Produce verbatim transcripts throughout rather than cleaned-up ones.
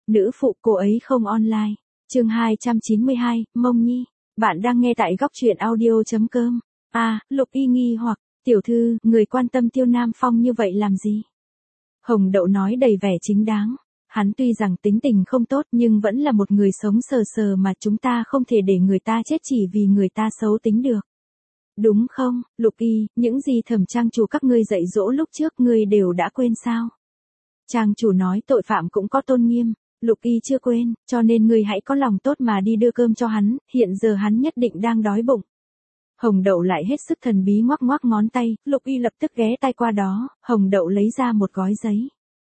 nữ phụ cô ấy không online. Chương hai trăm chín mươi hai, Mông Nhi. Bạn đang nghe tại góc truyện audio.com. À, Lục Y nghi hoặc, tiểu thư, người quan tâm Tiêu Nam Phong như vậy làm gì? Hồng Đậu nói đầy vẻ chính đáng. Hắn tuy rằng tính tình không tốt nhưng vẫn là một người sống sờ sờ mà chúng ta không thể để người ta chết chỉ vì người ta xấu tính được. Đúng không, Lục Y, những gì Thẩm trang chủ các ngươi dạy dỗ lúc trước ngươi đều đã quên sao? Trang chủ nói tội phạm cũng có tôn nghiêm, Lục Y chưa quên, cho nên ngươi hãy có lòng tốt mà đi đưa cơm cho hắn, hiện giờ hắn nhất định đang đói bụng. Hồng Đậu lại hết sức thần bí ngoắc ngoắc ngón tay, Lục Y lập tức ghé tay qua đó, Hồng Đậu lấy ra một gói giấy.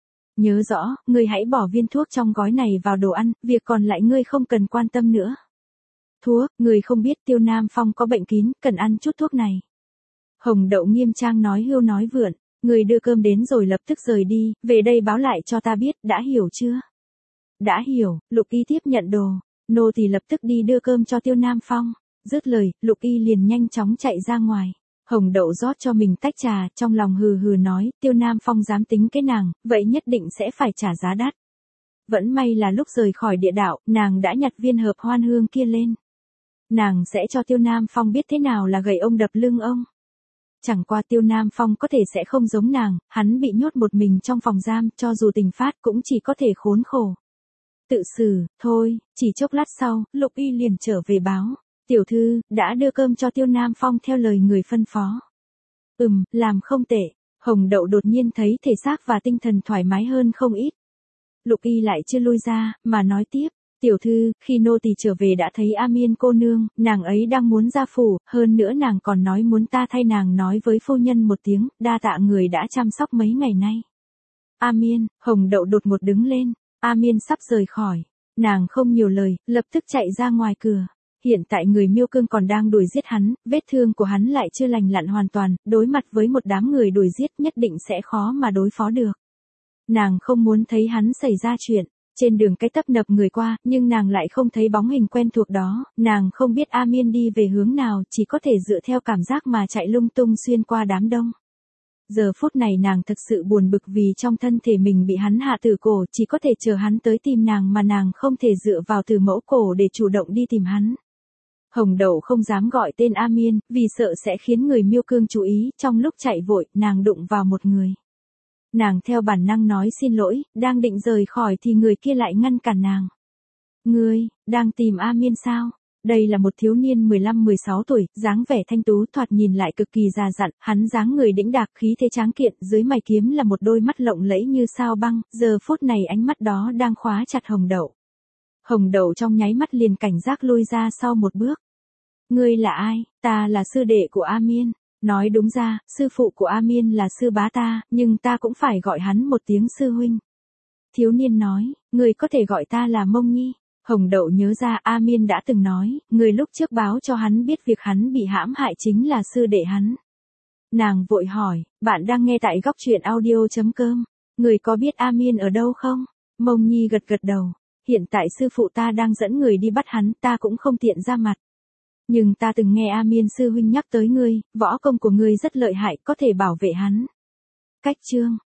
Nhớ rõ, ngươi hãy bỏ viên thuốc trong gói này vào đồ ăn, việc còn lại ngươi không cần quan tâm nữa. Thuốc, người không biết Tiêu Nam Phong có bệnh kín, cần ăn chút thuốc này. Hồng Đậu nghiêm trang nói hưu nói vượn, người đưa cơm đến rồi lập tức rời đi, về đây báo lại cho ta biết, đã hiểu chưa? Đã hiểu, Lục Y tiếp nhận đồ, nô tỳ lập tức đi đưa cơm cho Tiêu Nam Phong. Dứt lời, Lục Y liền nhanh chóng chạy ra ngoài. Hồng Đậu rót cho mình tách trà, trong lòng hừ hừ nói, Tiêu Nam Phong dám tính cái nàng, vậy nhất định sẽ phải trả giá đắt. Vẫn may là lúc rời khỏi địa đạo, nàng đã nhặt viên hợp hoan hương kia lên. Nàng sẽ cho Tiêu Nam Phong biết thế nào là gậy ông đập lưng ông. Chẳng qua Tiêu Nam Phong có thể sẽ không giống nàng, hắn bị nhốt một mình trong phòng giam, cho dù tình phát cũng chỉ có thể khốn khổ. Tự xử, thôi, chỉ chốc lát sau, Lục Y liền trở về báo. Tiểu thư, đã đưa cơm cho Tiêu Nam Phong theo lời người phân phó. Ừm, làm không tệ. Hồng Đậu đột nhiên thấy thể xác và tinh thần thoải mái hơn không ít. Lục Y lại chưa lui ra, mà nói tiếp. Tiểu thư, khi nô tỳ trở về đã thấy A Miên cô nương, nàng ấy đang muốn ra phủ, hơn nữa nàng còn nói muốn ta thay nàng nói với phu nhân một tiếng, đa tạ người đã chăm sóc mấy ngày nay. A Miên, Hồng Đậu đột ngột đứng lên, A Miên sắp rời khỏi. Nàng không nhiều lời, lập tức chạy ra ngoài cửa. Hiện tại người Miêu Cương còn đang đuổi giết hắn, vết thương của hắn lại chưa lành lặn hoàn toàn, đối mặt với một đám người đuổi giết nhất định sẽ khó mà đối phó được. Nàng không muốn thấy hắn xảy ra chuyện. Trên đường cái tấp nập người qua, nhưng nàng lại không thấy bóng hình quen thuộc đó, nàng không biết A Miên đi về hướng nào, chỉ có thể dựa theo cảm giác mà chạy lung tung xuyên qua đám đông. Giờ phút này nàng thực sự buồn bực vì trong thân thể mình bị hắn hạ tử cổ, chỉ có thể chờ hắn tới tìm nàng mà nàng không thể dựa vào từ mẫu cổ để chủ động đi tìm hắn. Hồng Đậu không dám gọi tên A Miên, vì sợ sẽ khiến người Miêu Cương chú ý, trong lúc chạy vội, nàng đụng vào một người. Nàng theo bản năng nói xin lỗi, đang định rời khỏi thì người kia lại ngăn cản nàng. Ngươi, đang tìm A Miên sao? Đây là một thiếu niên mười lăm mười sáu tuổi, dáng vẻ thanh tú thoạt nhìn lại cực kỳ già dặn, hắn dáng người đĩnh đạc khí thế tráng kiện, dưới mày kiếm là một đôi mắt lộng lẫy như sao băng, giờ phút này ánh mắt đó đang khóa chặt Hồng Đậu. Hồng Đậu trong nháy mắt liền cảnh giác lui ra sau một bước. Ngươi là ai? Ta là sư đệ của A Miên. Nói đúng ra, sư phụ của A Miên là sư bá ta, nhưng ta cũng phải gọi hắn một tiếng sư huynh. Thiếu niên nói, người có thể gọi ta là Mông Nhi. Hồng Đậu nhớ ra A Miên đã từng nói, người lúc trước báo cho hắn biết việc hắn bị hãm hại chính là sư đệ hắn. Nàng vội hỏi, bạn đang nghe tại góc truyện audio.com, người có biết A Miên ở đâu không? Mông Nhi gật gật đầu, hiện tại sư phụ ta đang dẫn người đi bắt hắn, ta cũng không tiện ra mặt. Nhưng ta từng nghe A Miên sư huynh nhắc tới ngươi, võ công của ngươi rất lợi hại, có thể bảo vệ hắn. Cách chương,